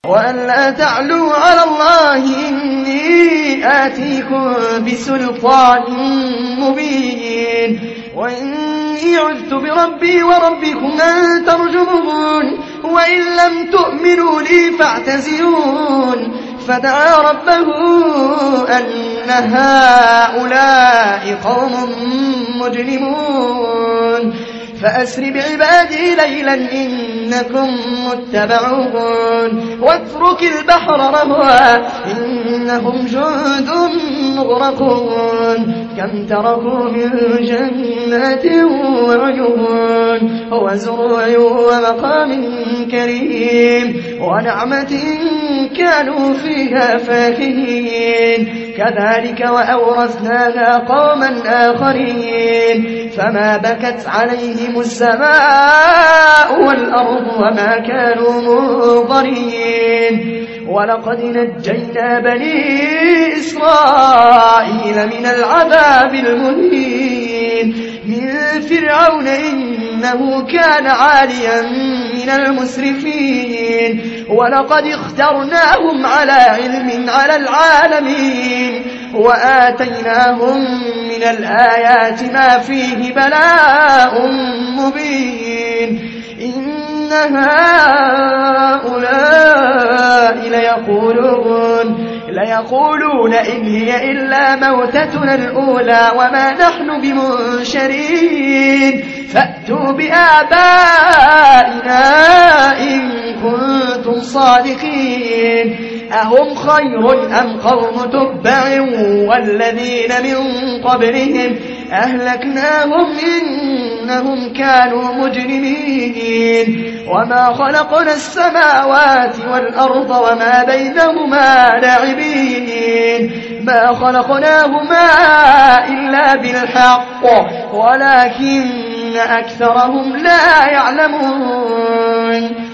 وأن لا تعلوا على الله إني آتيكم بسلطان مبين وإني عذت بربي وربكم أن ترجمون وإن لم تؤمنوا لي فاعتزلون فدعا ربه أن هؤلاء قوم مجرمون فأسر بعبادي ليلا إنكم متبعون واترك البحر رهوا إنهم جند مغرقون كم تركوا من جنات وعيون وزروع ومقام كريم ونعمة كانوا فيها فاكهين كذلك وأورثناها قوما آخرين فما بكت عليهم السماء والأرض وما كانوا منظرين ولقد نجينا بني إسرائيل من العذاب المهين من فرعون إنه كان عاليا من المسرفين ولقد اخترناهم على علم على العالمين وآتيناهم من الآيات ما فيه بلاء مبين إن هؤلاء ليقولون إن هي إلا موتتنا الأولى وما نحن بمنشرين فأتوا بآبائنا إن كنتم صادقين أهم خير أم قوم تبع والذين من قبلهم أهلكناهم إنهم كانوا مجرمين وما خلقنا السماوات والأرض وما بينهما لاعبين ما خلقناهما إلا بالحق ولكن أكثرهم لا يعلمون